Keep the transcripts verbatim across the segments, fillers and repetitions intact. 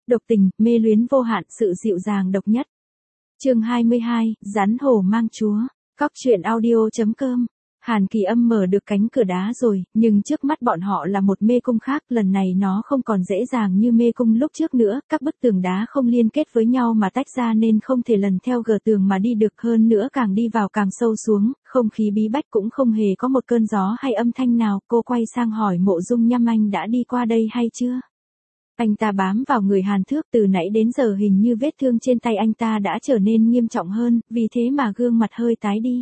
độc tình, mê luyến vô hạn, sự dịu dàng độc nhất. Chương hai mươi hai, rắn hổ mang chúa. Cóc truyện audio chấm com. Hàn Kỳ Âm mở được cánh cửa đá rồi, nhưng trước mắt bọn họ là một mê cung khác, lần này nó không còn dễ dàng như mê cung lúc trước nữa, các bức tường đá không liên kết với nhau mà tách ra nên không thể lần theo gờ tường mà đi được, hơn nữa càng đi vào càng sâu xuống, không khí bí bách cũng không hề có một cơn gió hay âm thanh nào. Cô quay sang hỏi Mộ Dung Nham anh đã đi qua đây hay chưa? Anh ta bám vào người Hàn Thước, từ nãy đến giờ hình như vết thương trên tay anh ta đã trở nên nghiêm trọng hơn, vì thế mà gương mặt hơi tái đi.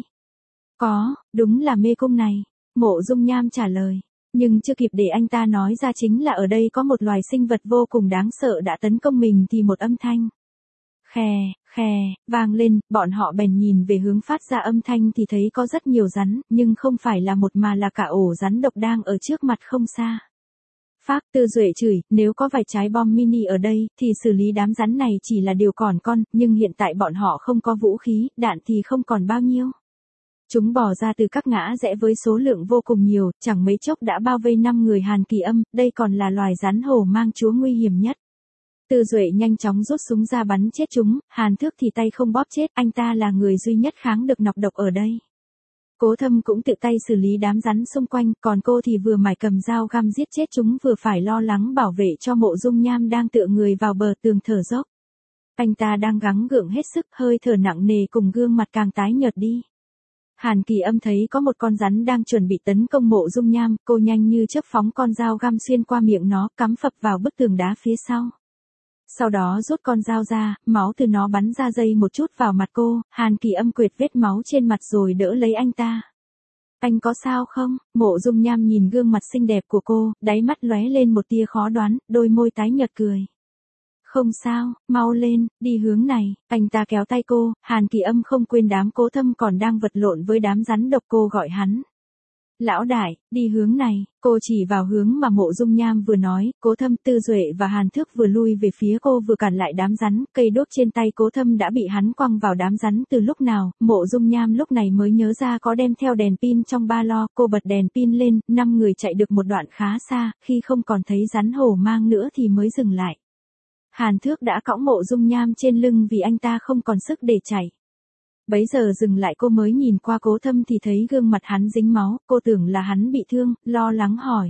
Có, đúng là mê cung này, Mộ Dung Nham trả lời. Nhưng chưa kịp để anh ta nói ra chính là ở đây có một loài sinh vật vô cùng đáng sợ đã tấn công mình thì một âm thanh khè, khè, vang lên, bọn họ bèn nhìn về hướng phát ra âm thanh thì thấy có rất nhiều rắn, nhưng không phải là một mà là cả ổ rắn độc đang ở trước mặt không xa. Phác Tư Duệ chửi, nếu có vài trái bom mini ở đây, thì xử lý đám rắn này chỉ là điều còn con, nhưng hiện tại bọn họ không có vũ khí, đạn thì không còn bao nhiêu. Chúng bò ra từ các ngã rẽ với số lượng vô cùng nhiều, chẳng mấy chốc đã bao vây năm người Hàn Kỳ Âm, đây còn là loài rắn hổ mang chúa nguy hiểm nhất. Tư Duệ nhanh chóng rút súng ra bắn chết chúng, Hàn Thước thì tay không bóp chết, anh ta là người duy nhất kháng được nọc độc ở đây. Cố Thâm cũng tự tay xử lý đám rắn xung quanh, còn cô thì vừa mải cầm dao găm giết chết chúng vừa phải lo lắng bảo vệ cho Mộ Dung Nham đang tựa người vào bờ tường thở dốc. Anh ta đang gắng gượng hết sức, hơi thở nặng nề cùng gương mặt càng tái nhợt đi. Hàn Kỳ Âm thấy có một con rắn đang chuẩn bị tấn công Mộ Dung Nham, cô nhanh như chớp phóng con dao găm xuyên qua miệng nó, cắm phập vào bức tường đá phía sau. Sau đó rút con dao ra, máu từ nó bắn ra dây một chút vào mặt cô, Hàn Kỳ Âm quệt vết máu trên mặt rồi đỡ lấy anh ta. Anh có sao không? Mộ Dung Nham nhìn gương mặt xinh đẹp của cô, đáy mắt lóe lên một tia khó đoán, đôi môi tái nhợt cười. Không sao, mau lên, đi hướng này, anh ta kéo tay cô, Hàn Kỳ Âm không quên đám Cố Thâm còn đang vật lộn với đám rắn độc, cô gọi hắn. Lão đại, đi hướng này, cô chỉ vào hướng mà Mộ Dung Nham vừa nói, Cố Thâm, Tư Duệ và Hàn Thước vừa lui về phía cô vừa cản lại đám rắn, cây đốt trên tay Cố Thâm đã bị hắn quăng vào đám rắn từ lúc nào, Mộ Dung Nham lúc này mới nhớ ra có đem theo đèn pin trong ba lô, cô bật đèn pin lên, năm người chạy được một đoạn khá xa, khi không còn thấy rắn hổ mang nữa thì mới dừng lại. Hàn Thước đã cõng Mộ Dung Nham trên lưng vì anh ta không còn sức để chạy. Bấy giờ dừng lại cô mới nhìn qua Cố Thâm thì thấy gương mặt hắn dính máu, cô tưởng là hắn bị thương, lo lắng hỏi.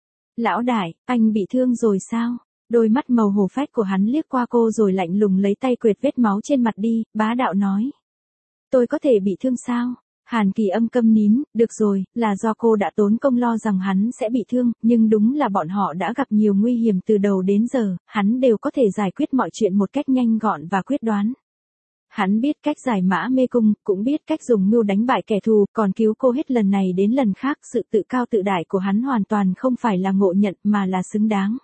Lão đại, anh bị thương rồi sao? Đôi mắt màu hổ phách của hắn liếc qua cô rồi lạnh lùng lấy tay quệt vết máu trên mặt đi, bá đạo nói. Tôi có thể bị thương sao? Hàn Kỳ Âm câm nín, được rồi, là do cô đã tốn công lo rằng hắn sẽ bị thương, nhưng đúng là bọn họ đã gặp nhiều nguy hiểm từ đầu đến giờ, hắn đều có thể giải quyết mọi chuyện một cách nhanh gọn và quyết đoán. Hắn biết cách giải mã mê cung, cũng biết cách dùng mưu đánh bại kẻ thù, còn cứu cô hết lần này đến lần khác, sự tự cao tự đại của hắn hoàn toàn không phải là ngộ nhận mà là xứng đáng.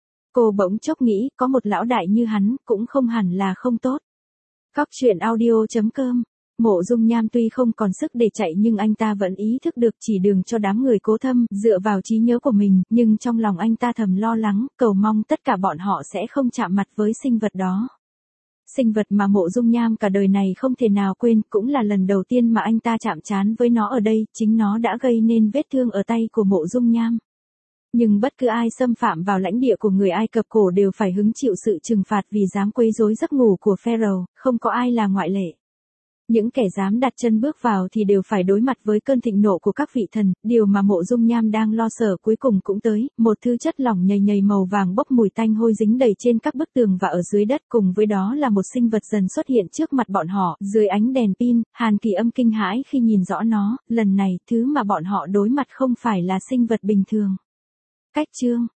Cô bỗng chốc nghĩ, có một lão đại như hắn, cũng không hẳn là không tốt. Cóc truyện audio chấm com. Mộ Dung Nham tuy không còn sức để chạy nhưng anh ta vẫn ý thức được chỉ đường cho đám người Cố Thâm, dựa vào trí nhớ của mình, nhưng trong lòng anh ta thầm lo lắng, cầu mong tất cả bọn họ sẽ không chạm mặt với sinh vật đó. Sinh vật mà Mộ Dung Nham cả đời này không thể nào quên, cũng là lần đầu tiên mà anh ta chạm trán với nó ở đây, chính nó đã gây nên vết thương ở tay của Mộ Dung Nham. Nhưng bất cứ ai xâm phạm vào lãnh địa của người Ai Cập cổ đều phải hứng chịu sự trừng phạt vì dám quấy rối giấc ngủ của Pharaoh, không có ai là ngoại lệ. Những kẻ dám đặt chân bước vào thì đều phải đối mặt với cơn thịnh nộ của các vị thần, điều mà Mộ Dung Nham đang lo sợ cuối cùng cũng tới, một thứ chất lỏng nhầy nhầy màu vàng bốc mùi tanh hôi dính đầy trên các bức tường và ở dưới đất, cùng với đó là một sinh vật dần xuất hiện trước mặt bọn họ, dưới ánh đèn pin, Hàn Kỳ Âm kinh hãi khi nhìn rõ nó, lần này, thứ mà bọn họ đối mặt không phải là sinh vật bình thường. Cách chương